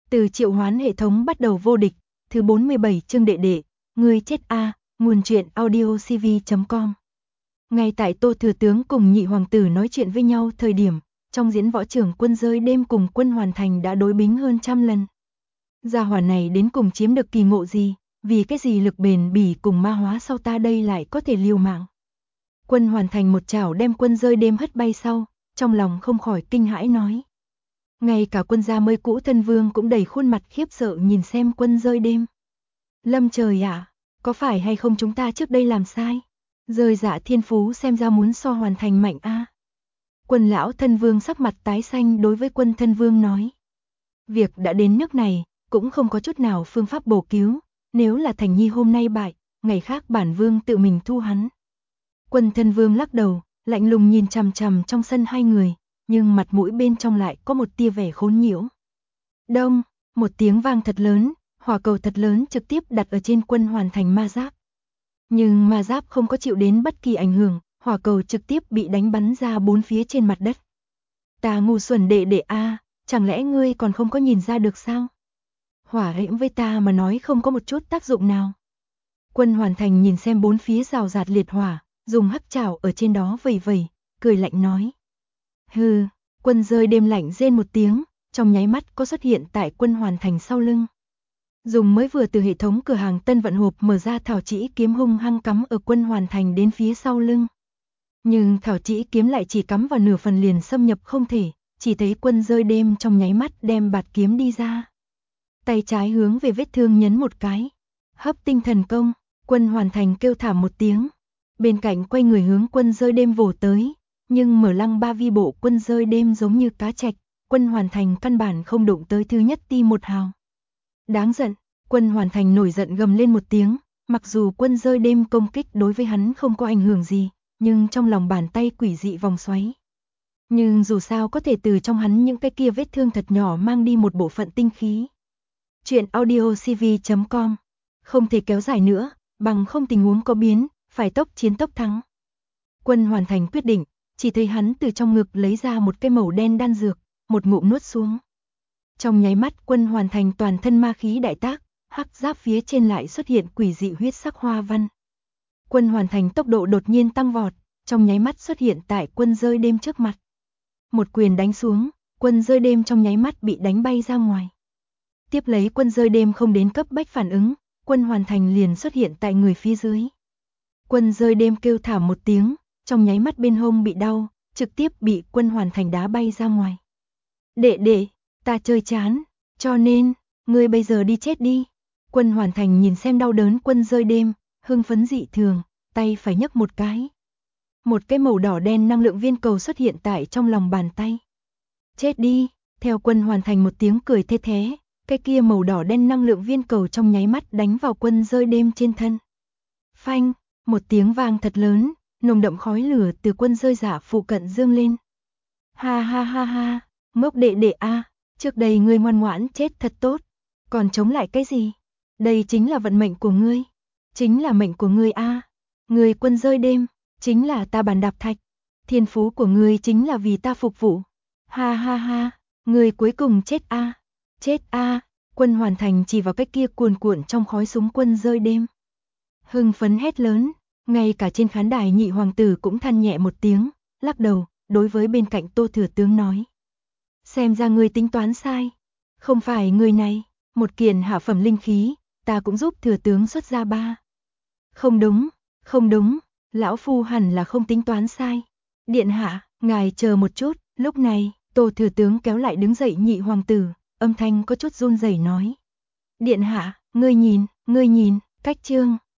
Từ triệu hoán hệ thống bắt đầu vô địch, thứ 47 chương đệ đệ, ngươi chết a, nguồn truyện audiocv.com. Ngay tại Tô Thừa Tướng cùng nhị hoàng tử nói chuyện với nhau thời điểm, trong diễn võ trường quân rơi đêm cùng quân hoàn thành đã đối bính hơn 100 lần. Gia hỏa này đến cùng chiếm được kỳ ngộ gì, vì cái gì lực bền bỉ cùng ma hóa sau ta đây lại có thể liều mạng. Quân hoàn thành một chảo đem quân rơi đêm hất bay sau, trong lòng không khỏi kinh hãi nói. Ngay cả quân gia mới cũ thân vương cũng đầy khuôn mặt khiếp sợ nhìn xem quân rơi đêm. Lâm trời ạ, có phải hay không chúng ta trước đây làm sai? Rơi dạ thiên phú xem ra muốn so hoàn thành mạnh a. Quân lão thân vương sắc mặt tái xanh đối với quân thân vương nói. Việc đã đến nước này, cũng không có chút nào phương pháp bổ cứu, nếu là Thành Nhi hôm nay bại, ngày khác bản vương tự mình thu hắn. Quân thân vương lắc đầu, lạnh lùng nhìn chằm chằm trong sân hai người, nhưng mặt mũi bên trong lại có một tia vẻ khốn nhiễu. Đông, một tiếng vang thật lớn, hỏa cầu thật lớn trực tiếp đặt ở trên quân hoàn thành ma giáp. Nhưng ma giáp không có chịu đến bất kỳ ảnh hưởng, hỏa cầu trực tiếp bị đánh bắn ra bốn phía trên mặt đất. Ta ngu xuẩn đệ đệ a, chẳng lẽ ngươi còn không có nhìn ra được sao? Hỏa diễm với ta mà nói không có một chút tác dụng nào. Quân hoàn thành nhìn xem bốn phía rào rạt liệt hỏa, dùng hắc chảo ở trên đó vẩy vẩy, cười lạnh nói. Hừ, quân rơi đêm lạnh rên một tiếng, trong nháy mắt có xuất hiện tại quân hoàn thành sau lưng. Dùng mới vừa từ hệ thống cửa hàng Tân Vận hộp mở ra thảo chỉ kiếm hung hăng cắm ở quân hoàn thành đến phía sau lưng. Nhưng thảo chỉ kiếm lại chỉ cắm vào nửa phần liền xâm nhập không thể, chỉ thấy quân rơi đêm trong nháy mắt đem bạt kiếm đi ra. Tay trái hướng về vết thương nhấn một cái. Hấp tinh thần công, quân hoàn thành kêu thảm một tiếng. Bên cạnh quay người hướng quân rơi đêm vồ tới, nhưng mở lăng ba vi bộ quân rơi đêm giống như cá trạch, quân hoàn thành căn bản không đụng tới thứ nhất ti một hào. Đáng giận, quân hoàn thành nổi giận gầm lên một tiếng, mặc dù quân rơi đêm công kích đối với hắn không có ảnh hưởng gì, nhưng trong lòng bàn tay quỷ dị vòng xoáy. Nhưng dù sao có thể từ trong hắn những cái kia vết thương thật nhỏ mang đi một bộ phận tinh khí. Chuyện audiocv.com, không thể kéo dài nữa, bằng không tình huống có biến, phải tốc chiến tốc thắng. Quân hoàn thành quyết định, chỉ thấy hắn từ trong ngực lấy ra một cái màu đen đan dược, một ngụm nuốt xuống. Trong nháy mắt quân hoàn thành toàn thân ma khí đại tác, hắc giáp phía trên lại xuất hiện quỷ dị huyết sắc hoa văn. Quân hoàn thành tốc độ đột nhiên tăng vọt, trong nháy mắt xuất hiện tại quân rơi đêm trước mặt. Một quyền đánh xuống, quân rơi đêm trong nháy mắt bị đánh bay ra ngoài. Tiếp lấy quân rơi đêm không đến cấp bách phản ứng, quân hoàn thành liền xuất hiện tại người phía dưới. Quân rơi đêm kêu thảm một tiếng, trong nháy mắt bên hông bị đau, trực tiếp bị quân hoàn thành đá bay ra ngoài. Đệ đệ, ta chơi chán, cho nên, ngươi bây giờ đi chết đi. Quân hoàn thành nhìn xem đau đớn quân rơi đêm, hưng phấn dị thường, tay phải nhấc một cái. Một cái màu đỏ đen năng lượng viên cầu xuất hiện tại trong lòng bàn tay. Chết đi, theo quân hoàn thành một tiếng cười thê thé, cái kia màu đỏ đen năng lượng viên cầu trong nháy mắt đánh vào quân rơi đêm trên thân. Phanh, một tiếng vang thật lớn, nồng đậm khói lửa từ quân rơi giả phụ cận dương lên. Ha ha ha ha, ngốc đệ đệ a, trước đây ngươi ngoan ngoãn chết thật tốt, còn chống lại cái gì? Đây chính là vận mệnh của ngươi, chính là mệnh của ngươi a. Ngươi quân rơi đêm, chính là ta bàn đạp thạch, thiên phú của ngươi chính là vì ta phục vụ. Ha ha ha, ngươi cuối cùng chết a. Chết a, quân hoàn thành chỉ vào cái kia cuồn cuộn trong khói súng quân rơi đêm. Hưng phấn hét lớn, ngay cả trên khán đài nhị hoàng tử cũng than nhẹ một tiếng, lắc đầu, đối với bên cạnh Tô Thừa Tướng nói. Xem ra ngươi tính toán sai, không phải người này, một kiện hạ phẩm linh khí, ta cũng giúp Thừa Tướng xuất ra ba. Không đúng, không đúng, lão phu hẳn là không tính toán sai. Điện hạ, ngài chờ một chút, lúc này, Tô Thừa Tướng kéo lại đứng dậy nhị hoàng tử, âm thanh có chút run rẩy nói. Điện hạ, ngươi nhìn, cách chương.